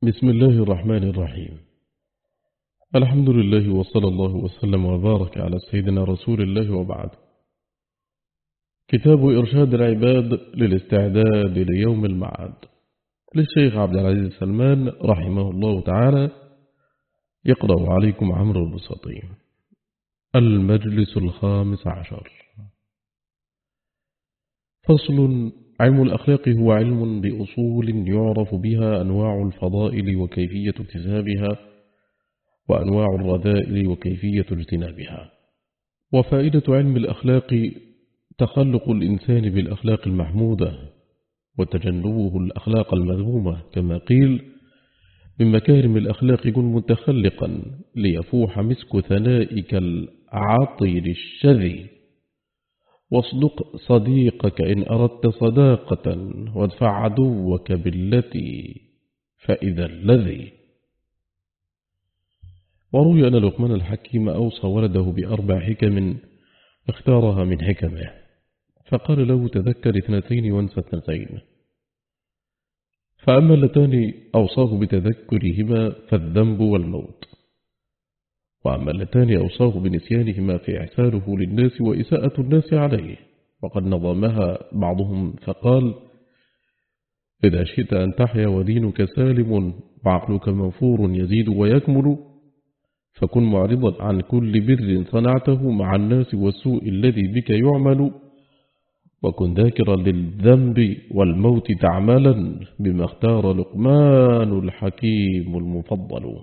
بسم الله الرحمن الرحيم. الحمد لله وصلى الله وسلم وبارك على سيدنا رسول الله وبعد. كتاب إرشاد العباد للاستعداد ليوم المعاد للشيخ عبد العزيز سلمان رحمه الله تعالى. يقرأ عليكم عمرو البساطي. المجلس 15. فصل. علم الأخلاق هو علم بأصول يعرف بها أنواع الفضائل وكيفية اكتسابها، وأنواع الرذائل وكيفية اجتنابها. وفائدة علم الأخلاق تخلق الإنسان بالأخلاق المحمودة وتجنبه الأخلاق المذمومة، كما قيل: من مكارم الأخلاق كن متخلقا ليفوح مسك ثنائك العطر الشذي، واصدق صديقك إن أردت صداقة، وادفع عدوك بالتي فإذا الذي. وروي أن لقمان الحكيم أوصى ولده ب4 حكم اختارها من حكمه، فقال له: تذكر 2 وانسى 2. فأما اللتان أوصاه بتذكرهما فالذنب والموت، وأما اللتان أوصاه بنسيانهما فإحسانه للناس وإساءة الناس عليه. وقد نظمها بعضهم فقال: إذا شئت أن تحيا ودينك سالم وعقلك منفور يزيد ويكمل، فكن معرضا عن كل بر صنعته مع الناس والسوء الذي بك يعمل، وكن ذاكرا للذنب والموت تعملا بما اختار لقمان الحكيم المفضل.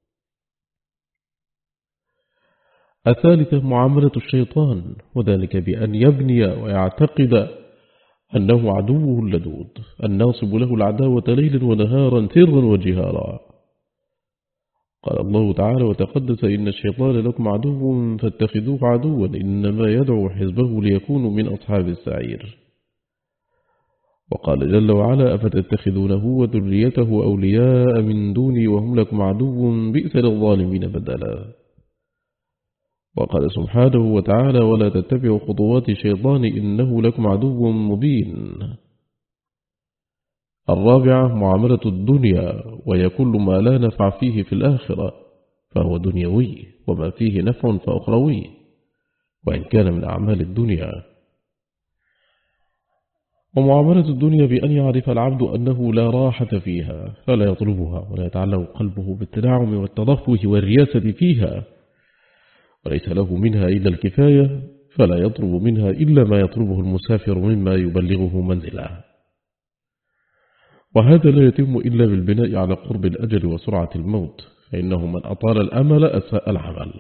3. معاملة الشيطان، وذلك بأن يبني ويعتقد أنه عدوه اللدود الناصب له العداوة ليلا ونهارا سرا وجهارا. قال الله تعالى وتقدس: إن الشيطان لكم عدو فاتخذوه عدوا إنما يدعو حزبه ليكونوا من أصحاب السعير. وقال جل وعلا: أفتتخذونه وذريته أولياء من دوني وهم لكم عدو بئس للظالمين بدلا. وقال سبحانه وتعالى: ولا تتبعوا خطوات الشيطان إنه لكم عدو مبين. 4. معاملة الدنيا، وهي كل ما لا نفع فيه في الآخرة فهو دنيوي، وما فيه نفع فأخروي وإن كان من أعمال الدنيا. ومعاملة الدنيا بأن يعرف العبد أنه لا راحة فيها فلا يطلبها، ولا يتعلق قلبه بالتنعم والترفه والرياسة فيها، وليس له منها إلا الكفاية فلا يطلب منها إلا ما يطلبه المسافر مما يبلغه منزله. وهذا لا يتم إلا بالبناء على قرب الأجل وسرعة الموت، فإنه من أطال الأمل أساء العمل.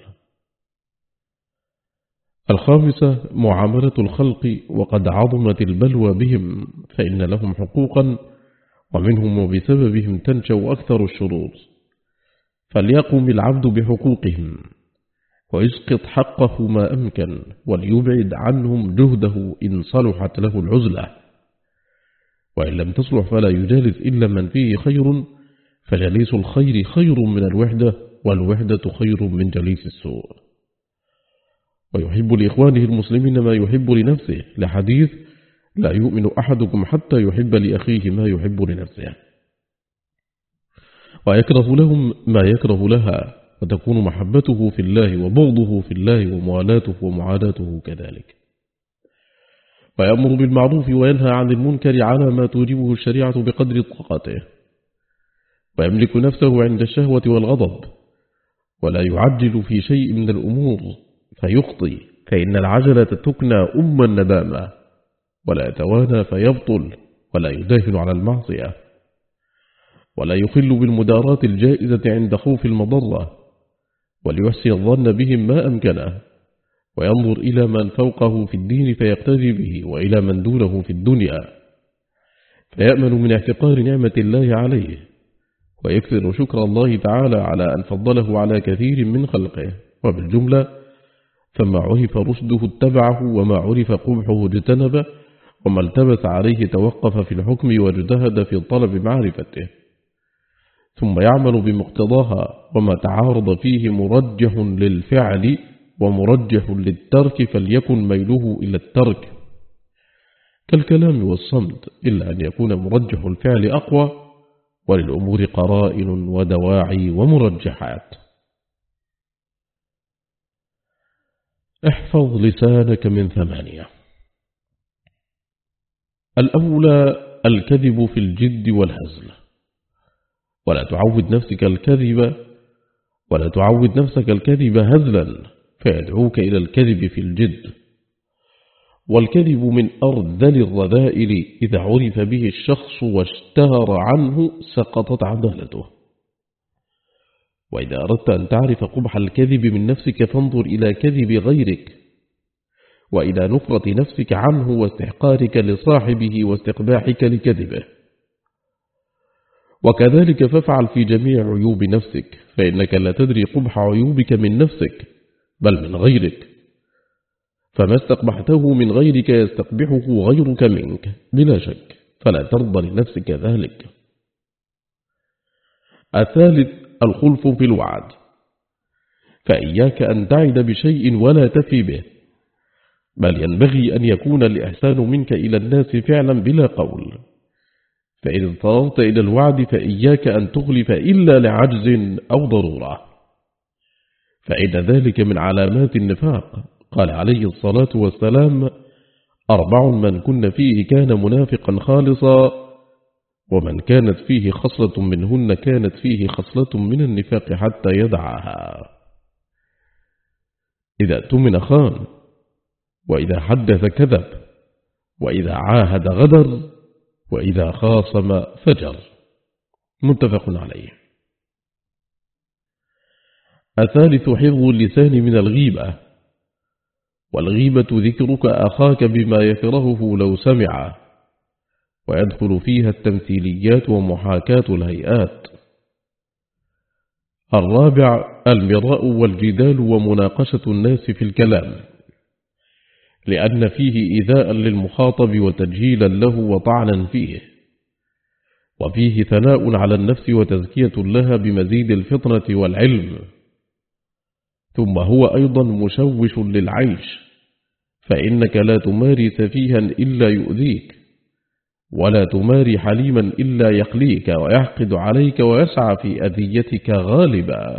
5. معاملة الخلق، وقد عظمت البلوى بهم فإن لهم حقوقا ومنهم وبسببهم تنشأ أكثر الشرور، فليقم العبد بحقوقهم ويسقط حقه ما أمكن، وليبعد عنهم جهده إن صلحت له العزلة، وإن لم تصلح فلا يجالس إلا من فيه خير، فجليس الخير خير من الوحدة، والوحدة خير من جليس السوء. ويحب لإخوانه المسلمين ما يحب لنفسه، لحديث: لا يؤمن أحدكم حتى يحب لأخيه ما يحب لنفسه. ويكره لهم ما يكره لها، وتكون محبته في الله وبغضه في الله وموالاته ومعاداته كذلك. ويأمر بالمعروف وينهى عن المنكر على ما توجبه الشريعة بقدر طاقته، ويملك نفسه عند الشهوة والغضب، ولا يعجل في شيء من الأمور فيخطي، فإن العجلة تكنى الندامة، ولا يتوانى فيبطل، ولا يداهن على المعصية، ولا يخل بالمداراة الجائزة عند خوف المضرة، وليحسن الظن بهم ما أمكنه، وينظر إلى من فوقه في الدين فيقتدي به، وإلى من دونه في الدنيا فيأمن من احتقار نعمة الله عليه، ويكثر شكر الله تعالى على أن فضله على كثير من خلقه. وبالجملة: فما عرف رشده اتبعه، وما عرف قبحه اجتنبه، وما التبس عليه توقف في الحكم واجتهد في طلب معرفته، ثم يعمل بمقتضاها، وما تعارض فيه مرجح للفعل ومرجح للترك فليكن ميله إلى الترك، كالكلام والصمت، إلا أن يكون مرجح الفعل أقوى وللأمور قرائن ودواعي ومرجحات. احفظ لسانك من 8. الأولى الكذب في الجد والهزل، ولا تعود نفسك الكذب هزلا فيدعوك إلى الكذب في الجد. والكذب من أرذل الرذائل، إذا عرف به الشخص واشتهر عنه سقطت عدالته. وإذا أردت أن تعرف قبح الكذب من نفسك فانظر إلى كذب غيرك، وإلى نفرة نفسك عنه واستحقارك لصاحبه واستقباحك لكذبه. وكذلك فافعل في جميع عيوب نفسك، فإنك لا تدري قبح عيوبك من نفسك بل من غيرك، فما استقبحته من غيرك يستقبحه غيرك منك بلا شك، فلا ترضى لنفسك ذلك. الثالث الخلف في الوعد، فإياك أن تعد بشيء ولا تفي به، بل ينبغي أن يكون الإحسان منك إلى الناس فعلا بلا قول. فإن اضطررت إلى الوعد فإياك أن تخلف إلا لعجز أو ضرورة، فإن ذلك من علامات النفاق. قال عليه الصلاة والسلام: 4 من كن فيه كان منافقا خالصا، ومن كانت فيه خصلة منهن كانت فيه خصلة من النفاق حتى يدعها. إذا اؤتمن خان، وإذا حدث كذب، وإذا عاهد غدر، وإذا خاصم فجر. متفق عليه. الثالث حفظ اللسان من الغيبة، والغيبة ذكرك أخاك بما يكرهه لو سمع، ويدخل فيها التمثيليات ومحاكاة الهيئات. الرابع المراء والجدال ومناقشة الناس في الكلام، لأن فيه إيذاء للمخاطب وتجهيلا له وطعنا فيه، وفيه ثناء على النفس وتزكية لها بمزيد الفطنة والعلم. ثم هو أيضا مشوش للعيش، فإنك لا تماري سفيها إلا يؤذيك، ولا تماري حليما إلا يقليك ويحقد عليك ويسعى في أذيتك غالبا.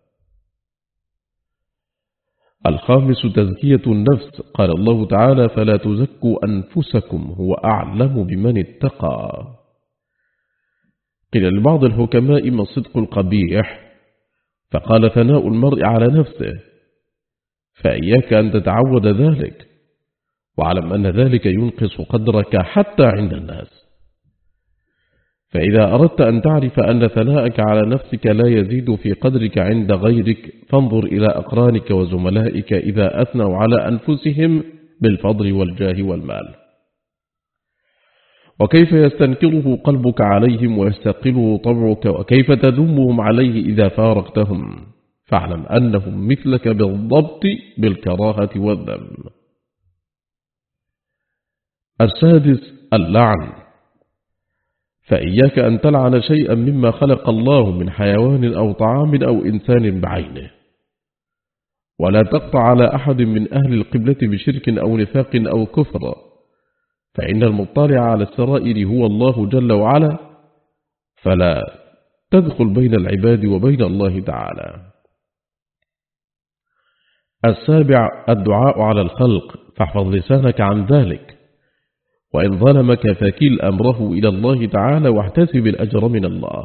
الخامس تزكية النفس، قال الله تعالى: فلا تزكوا أنفسكم هو أعلم بمن اتقى. قيل لبعض الحكماء ما الصدق القبيح؟ فقال: ثناء المرء على نفسه، فإياك أن تتعود ذلك، واعلم أن ذلك ينقص قدرك حتى عند الناس. فإذا أردت أن تعرف أن ثناءك على نفسك لا يزيد في قدرك عند غيرك فانظر إلى أقرانك وزملائك إذا أثنوا على أنفسهم بالفضل والجاه والمال، وكيف يستنكره قلبك عليهم ويستقله طبعك، وكيف تذمهم عليه إذا فارقتهم، فاعلم أنهم مثلك بالضبط بالكراهة والذم. السادس اللعن، فإياك أن تلعن شيئا مما خلق الله من حيوان أو طعام أو إنسان بعينه، ولا تقطع على أحد من أهل القبلة بشرك أو نفاق أو كفر، فإن المطلع على السرائر هو الله جل وعلا، فلا تدخل بين العباد وبين الله تعالى. السابع الدعاء على الخلق، فاحفظ لسانك عن ذلك، وإن ظلمك فكل أمره إلى الله تعالى واحتسب الأجر من الله.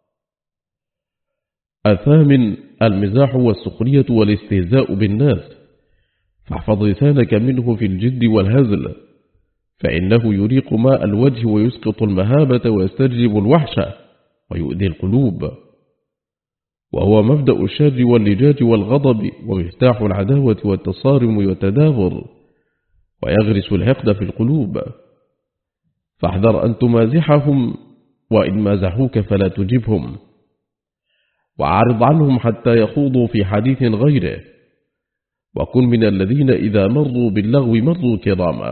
الثامن المزاح والسخرية والاستهزاء بالناس، فاحفظ لسانك منه في الجد والهزل، فإنه يريق ماء الوجه ويسقط المهابة ويستجلب الوحشة ويؤذي القلوب، وهو مبدأ الشر واللجاج والغضب ومفتاح العداوة والتصارم والتدابر، ويغرس الحقد في القلوب. فاحذر أن تمازحهم، وإن مازحوك فلا تجبهم، وأعرض عنهم حتى يخوضوا في حديث غيره، وكن من الذين إذا مروا باللغو مروا كراما.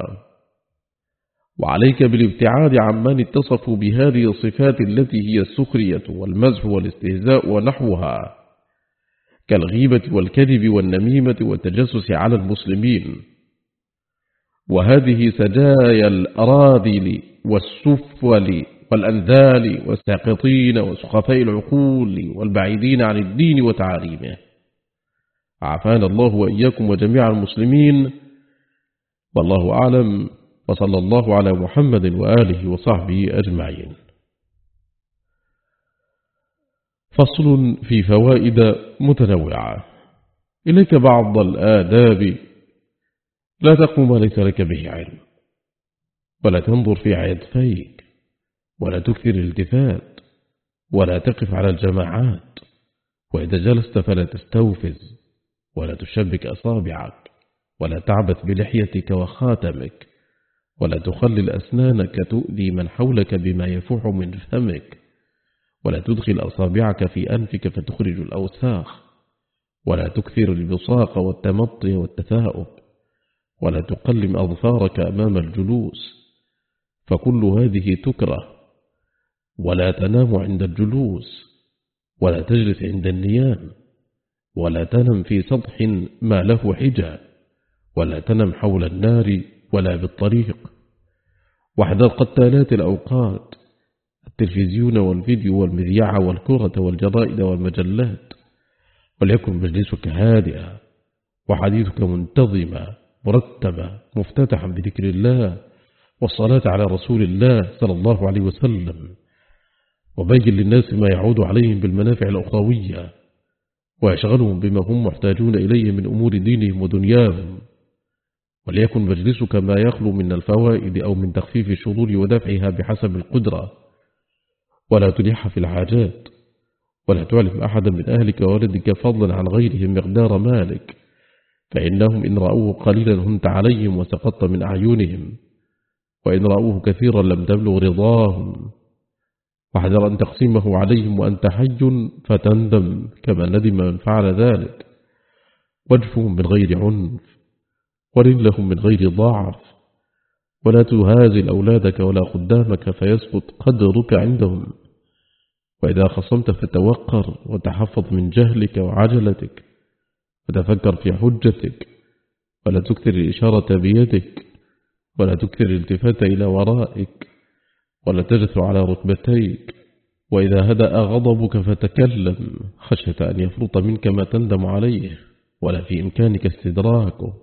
وعليك بالابتعاد عمن اتصفوا بهذه الصفات التي هي السخرية والمزح والاستهزاء ونحوها، كالغيبة والكذب والنميمة والتجسس على المسلمين، وهذه سجايا الأراذل والسفل والأنذال والساقطين وسخفاء العقول والبعيدين عن الدين وتعاليمه. عافانا الله وإياكم وجميع المسلمين، والله أعلم، وصلى الله على محمد وآله وصحبه أجمعين. فصل في فوائد متنوعة. إليك بعض الآداب: لا تقم ما ليس لك به علم، ولا تنظر في عيدفيك، ولا تكثر الالتفات، ولا تقف على الجماعات، وإذا جلست فلا تستوفز، ولا تشبك أصابعك، ولا تعبث بلحيتك وخاتمك، ولا تخلل أسنانك تؤذي من حولك بما يفوح من فمك، ولا تدخل أصابعك في أنفك فتخرج الأوساخ، ولا تكثر البصاق والتمطي والتثاؤب، ولا تقلم أظفارك أمام الجلوس، فكل هذه تكره. ولا تنام عند الجلوس، ولا تجلس عند النيام، ولا تنم في سطح ما له حجاب، ولا تنم حول النار ولا بالطريق. واحذر قتالات الأوقات: التلفزيون والفيديو والمذياع والكرة والجرائد والمجلات. وليكن مجلسك هادئا، وحديثك منتظما مرتبا مفتتحا بذكر الله والصلاة على رسول الله صلى الله عليه وسلم. وبين للناس ما يعود عليهم بالمنافع الأخروية، ويشغلهم بما هم محتاجون إليه من أمور دينهم ودنياهم. وليكن مجلسك ما يخلو من الفوائد أو من تخفيف الشرور ودفعها بحسب القدرة. ولا تلح في الحاجات، ولا تعلم أحدا من أهلك وولدك فضلا عن غيرهم مقدار مالك، فإنهم إن رأوه قليلا هنت عليهم وسقطت من أعينهم، وإن رأوه كثيرا لم تبلغ رضاهم. واحذر أن تقسمه عليهم وأنت حي فتندم كما ندم من فعل ذلك. واجفهم من غير عنف، ولن لهم من غير ضعف، ولا تهازل أولادك ولا خدامك فيسقط قدرك عندهم. وإذا خصمت فتوقر وتحفظ من جهلك وعجلتك، وتفكر في حجتك، ولا تكثر الإشارة بيدك، ولا تكثر الالتفات إلى ورائك، ولا تجث على ركبتيك. وإذا هدأ غضبك فتكلم خشية أن يفرط منك ما تندم عليه ولا في إمكانك استدراكه.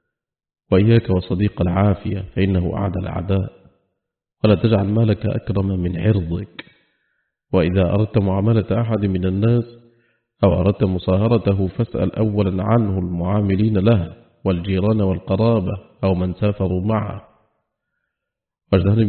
وإياك وصديق العافية فإنه أعدى الأعداء. ولا تجعل مالك أكرم من عرضك. وإذا أردت معاملة أحد من الناس أو أردت مصاهرته فاسأل أولا عنه المعاملين له والجيران والقرابة أو من سافروا معه. واجتنب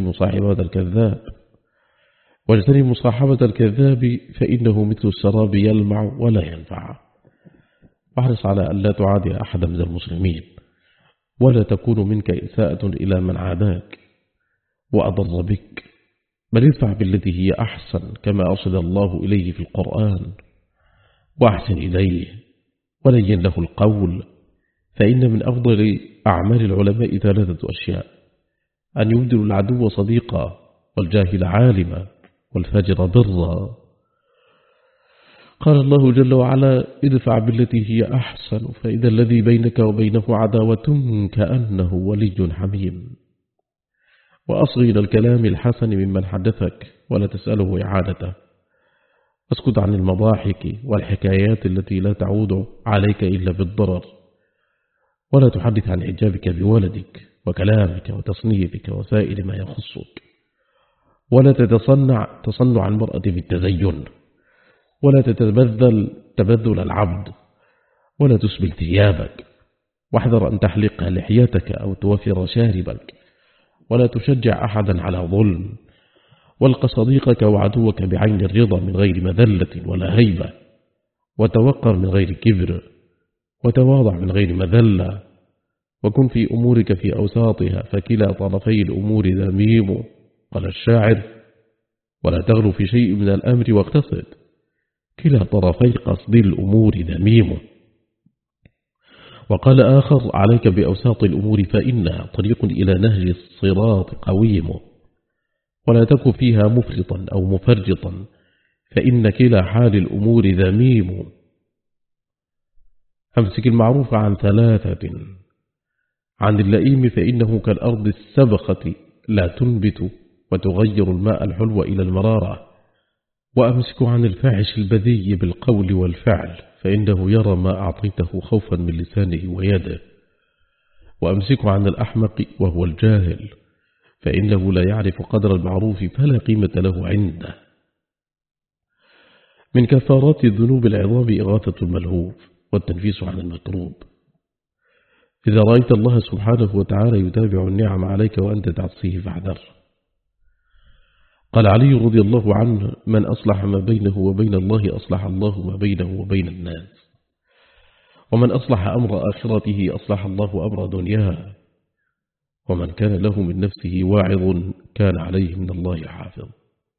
مصاحبة الكذاب فإنه مثل السراب يلمع ولا ينفع. واحرص على أن لا تعادي أحدا من المسلمين، ولا تكون منك إساءة إلى من عاداك وأضر بك، بل ادفع بالتي هي أحسن كما أرشد الله إليه في القرآن. وأحسن إليه ولين له القول، فإن من أفضل أعمال العلماء 3 أشياء: أن يبدل العدو صديقا، والجاهل عالما، والفاجر برا. قال الله جل وعلا: ادفع بالتي هي أحسن فإذا الذي بينك وبينه عداوة كأنه ولي حميم. وأصغي إلى الكلام الحسن ممن حدثك ولا تسأله إعادته. اسكت عن المضاحك والحكايات التي لا تعود عليك إلا بالضرر. ولا تحدث عن إعجابك بولدك وكلامك وتصنيفك وسائر ما يخصك. ولا تصنع المرأة بالتزين. ولا تبذل العبد. ولا تسبل ثيابك. واحذر أن تحلق لحيتك أو توفر شاربك. ولا تشجع أحدا على ظلم. والق صديقك وعدوك بعين الرضا من غير مذلة ولا هيبة. وتوقر من غير كبر. وتواضع من غير مذلة. وكن في أمورك في أوساطها، فكلا طرفي الأمور ذميم، قال الشاعر: ولا تغلو في شيء من الأمر واقتصد، كلا طرفي قصد الأمور ذميم. وقال آخر: عليك بأوساط الأمور فإنها طريق إلى نهج الصراط قويم. ولا تك فيها مفرطا أو مفرطا، فإن كلا حال الأمور ذميم. أمسك المعروف عن 3: عن اللئيم فإنه كالأرض السبخة لا تنبت وتغير الماء الحلو إلى المرارة. وأمسك عن الفاحش البذي بالقول والفعل، فإنه يرى ما أعطيته خوفا من لسانه ويده. وأمسك عن الأحمق وهو الجاهل، فإنه لا يعرف قدر المعروف فلا قيمة له عنده. من كفارات الذنوب العظام إغاثة الملهوف والتنفيس عن المكروب. إذا رأيت الله سبحانه وتعالى يتابع النعم عليك وأنت تعصيه فاحذر. قال علي رضي الله عنه: من أصلح ما بينه وبين الله أصلح الله ما بينه وبين الناس، ومن أصلح أمر آخرته أصلح الله أمر دنياه، ومن كان له من نفسه واعظ كان عليه من الله حافظ.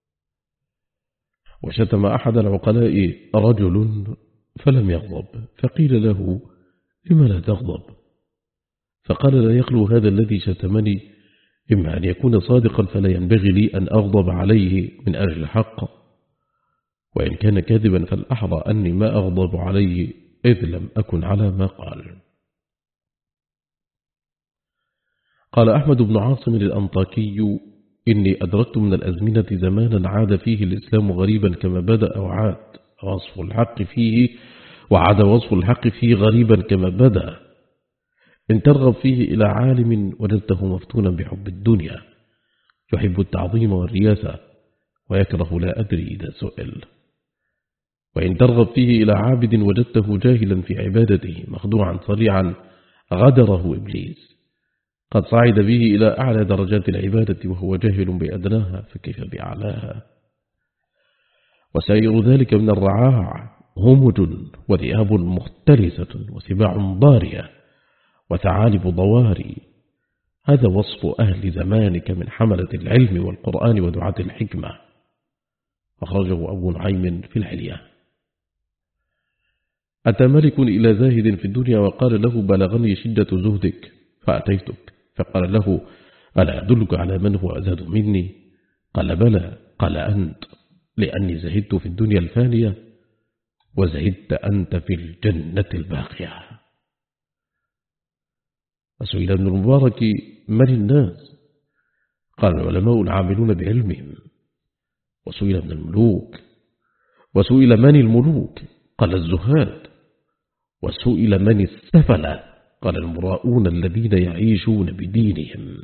وشتم أحد العقلاء رجل فلم يغضب، فقيل له: لما لا تغضب؟ فقال: لا يخلو هذا الذي شتمني إما أن يكون صادقا فلا ينبغي لي أن أغضب عليه من أجل الحق، وإن كان كاذبا فالأحرى أني ما أغضب عليه إذ لم أكن على ما قال. قال أحمد بن عاصم الأنطاكي: إني أدركت من الأزمنة زمانا عاد فيه الإسلام غريبا كما بدأ، وعاد وصف الحق فيه غريبا كما بدأ. إن ترغب فيه إلى عالم وجدته مفتونا بحب الدنيا، يحب التعظيم والرياسة ويكره لا أدري إذا سئل. وإن ترغب فيه إلى عابد وجدته جاهلا في عبادته مخدوعا صريعا غدره إبليس، قد صعد به إلى أعلى درجات العبادة وهو جاهل بأدناها فكيف بأعلاها. وسائر ذلك من الرعاع همج وذئاب مختلسة وسباع ضارية وثعالب ضواري. هذا وصف أهل زمانك من حملة العلم والقرآن ودعاة الحكمة. أخرجه أبو نعيم في الحلية. أتى ملك إلى زاهد في الدنيا وقال له: بلغني شدة زهدك فأتيتك. فقال له: ألا أدلك على من هو أزهد مني؟ قال: بلى. قال: أنت، لأني زهدت في الدنيا الفانية وزهدت أنت في الجنة الباقية. وسئل ابن المبارك: من الناس؟ قال: العلماء العاملون بعلمهم. وسئل ابن الملوك. وسئل: من الملوك؟ قال: الزهاد. وسئل: من السفلة؟ قال: المراؤون الذين يعيشون بدينهم.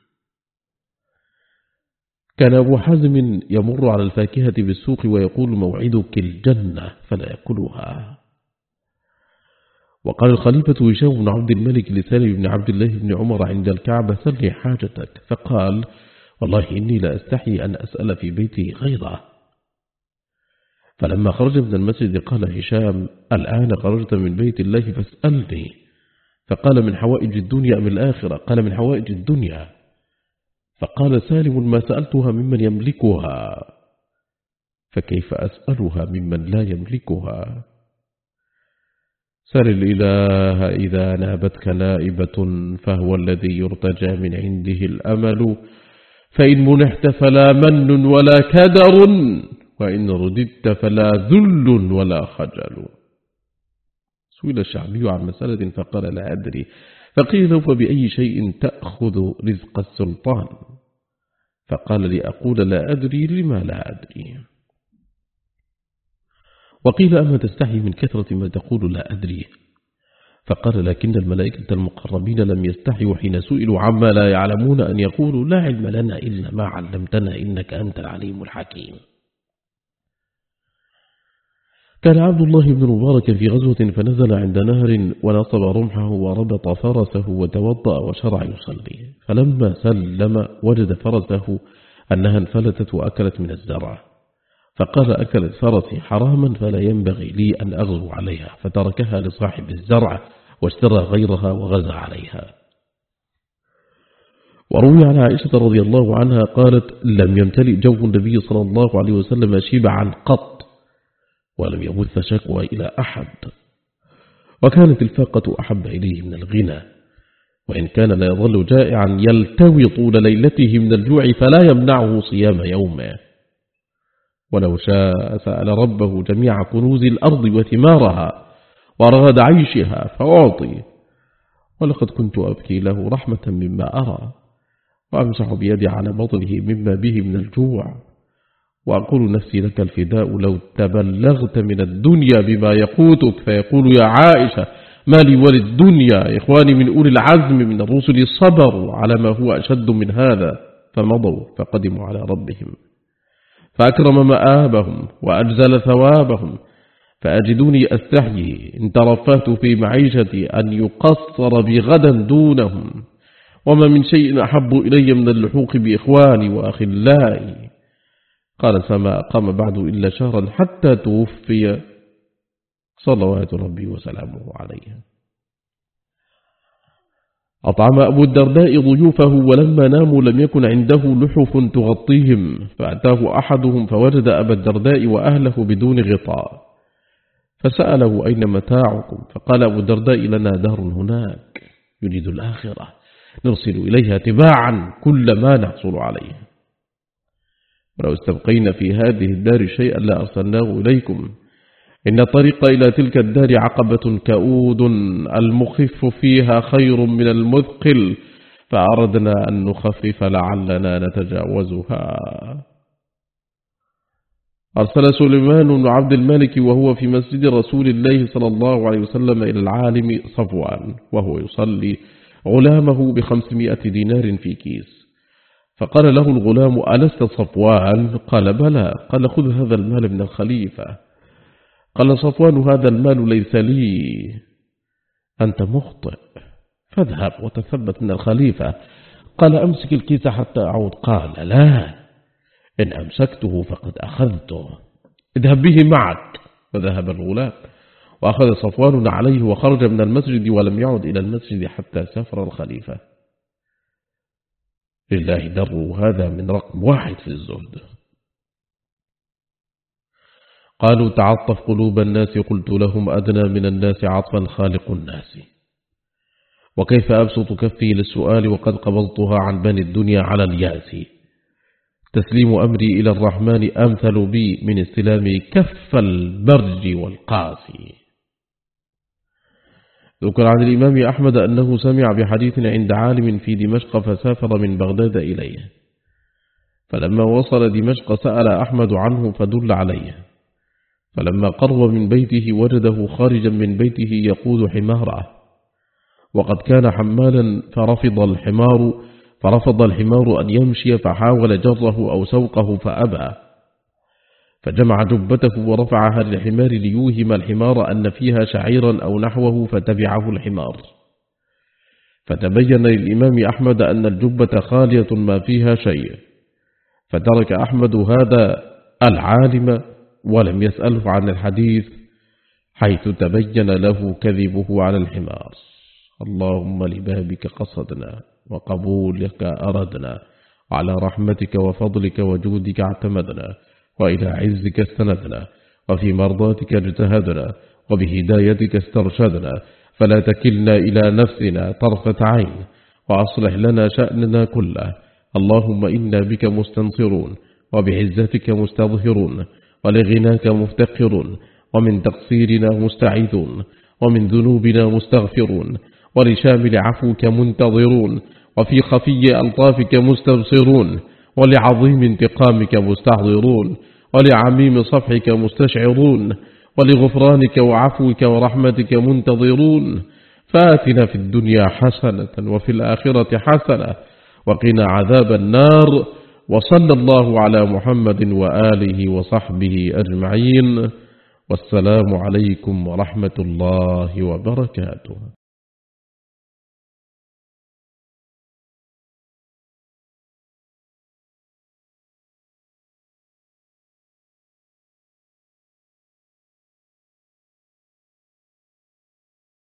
كان أبو حازم يمر على الفاكهة بالسوق ويقول: موعدك الجنة، فلا يأكلها. وقال الخليفة هشام بن عبد الملك لسالم بن عبد الله بن عمر عند الكعبة: سلني حاجتك. فقال: والله إني لا أستحي أن أسأل في بيتي غيره. فلما خرج من المسجد قال هشام: الآن خرجت من بيت الله فاسألني. فقال: من حوائج الدنيا أم الآخرة؟ قال: من حوائج الدنيا. فقال سالم: ما سألتها ممن يملكها، فكيف أسألها ممن لا يملكها؟ سل الإله إذا نابتك نائبة، فهو الذي يرتجى من عنده الأمل، فإن منحت فلا من ولا كدر، وإن رددت فلا ذل ولا خجل. سئل الشعبي عن مسألة فقال: لا أدري. فقيل له: فبأي شيء تأخذ رزق السلطان؟ فقال: لأقول لا أدري لما لا أدري. وقيل: أما تستحي من كثرة ما تقول لا أدري؟ فقال: لكن الملائكة المقربين لم يستحيوا حين سئلوا عما لا يعلمون أن يقولوا: لا علم لنا إلا ما علمتنا إنك أنت العليم الحكيم. كان عبد الله بن مبارك في غزوة فنزل عند نهر ونصب رمحه وربط فرسه وتوضأ وشرع يصلي، فلما سلم وجد فرسه أنها انفلتت وأكلت من الزرع، فقال: أكلت فرسي حراما فلا ينبغي لي أن أغزو عليها، فتركها لصاحب الزرع واشترى غيرها وغزا عليها. وروي عن عائشة رضي الله عنها قالت: لم يمتلئ جو النبي صلى الله عليه وسلم شبعا قط، ولم يبث شكوى إلى أحد، وكانت الفاقة أحب إليه من الغنى، وإن كان لا يظل جائعا يلتوي طول ليلته من الجوع فلا يمنعه صيام يومه، ولو شاء سأل ربه جميع كنوز الأرض وثمارها ورغد عيشها فأعطي، ولقد كنت أبكي له رحمة مما أرى، وأمسح بيدي على بطنه مما به من الجوع، وأقول نفسي لك الفداء لو تبلغت من الدنيا بما يقوتك، فيقول يا عائشة ما لي وللدنيا، إخواني من أولي العزم من الرسل صبروا على ما هو أشد من هذا، فمضوا فقدموا على ربهم فأكرم مآبهم وأجزل ثوابهم، فأجدوني أستحيي إن ترفهت في معيشتي أن يقصر بغدا دونهم، وما من شيء أحب إلي من اللحوق بإخواني وأخلائي. قال فما قام بعد إلا شهرا حتى توفي صلوات ربي وسلامه عليه. أطعم أبو الدرداء ضيوفه، ولما ناموا لم يكن عنده لحف تغطيهم، فأتاه أحدهم فوجد أبا الدرداء وأهله بدون غطاء، فسأله أين متاعكم؟ فقال أبو الدرداء لنا دار هناك، يريد الآخرة، نرسل إليها تباعا كل ما نحصل عليه، ولو استبقينا في هذه الدار شيئا لا أرسلناه إليكم، إن الطريق إلى تلك الدار عقبة كؤود، المخف فيها خير من المثقل، فأردنا أن نخفف لعلنا نتجاوزها. أرسل سليمان بن عبد الملك وهو في مسجد رسول الله صلى الله عليه وسلم إلى العالم صفوان وهو يصلي غلامه ب500 دينار في كيس، فقال له الغلام ألست صفوان؟ قال بلى. قال خذ هذا المال من الخليفة. قال صفوان هذا المال ليس لي، أنت مخطئ، فاذهب وتثبت من الخليفة. قال أمسك الكيس حتى أعود. قال لا، إن أمسكته فقد أخذته، اذهب به معك. فذهب الغلام وأخذ صفوان عليه وخرج من المسجد، ولم يعد إلى المسجد حتى سافر الخليفة. لله در، هذا من رقم 1 في الزهد. قالوا تعطف قلوب الناس، قلت لهم أدنى من الناس عطفا خالق الناس، وكيف أبسط كفي للسؤال وقد قبضتها عن بني الدنيا على الياس، تسليم أمري إلى الرحمن أمثل بي من استلام كف البرج والقاسي. ذكر عن الإمام أحمد أنه سمع بحديث عند عالم في دمشق فسافر من بغداد إليه، فلما وصل دمشق سأل أحمد عنه فدل عليه، فلما قرب من بيته وجده خارجا من بيته يقود حماره، وقد كان حمالا فرفض الحمار أن يمشي، فحاول جره أو سوقه فأبى، فجمع جبته ورفعها للحمار ليوهم الحمار أن فيها شعيرا أو نحوه، فتبعه الحمار، فتبين للإمام أحمد أن الجبة خالية ما فيها شيء، فترك أحمد هذا العالم ولم يسأله عن الحديث، حيث تبين له كذبه على الحمار. اللهم لبابك قصدنا وقبولك أردنا، على رحمتك وفضلك وجودك اعتمدنا، وإلى عزك استندنا، وفي مرضاتك اجتهدنا، وبهدايتك استرشدنا، فلا تكلنا إلى نفسنا طرفة عين، وأصلح لنا شأننا كله. اللهم إنا بك مستنصرون، وبعزتك مستظهرون، ولغناك مفتقرون، ومن تقصيرنا مستعيذون، ومن ذنوبنا مستغفرون، ولشامل عفوك منتظرون، وفي خفي ألطافك مستبصرون، ولعظيم انتقامك مستحضرون، ولعميم صفحك مستشعرون، ولغفرانك وعفوك ورحمتك منتظرون. فآتنا في الدنيا حسنة وفي الآخرة حسنة وقنا عذاب النار. وصلى الله على محمد وآله وصحبه أجمعين، والسلام عليكم ورحمة الله وبركاته.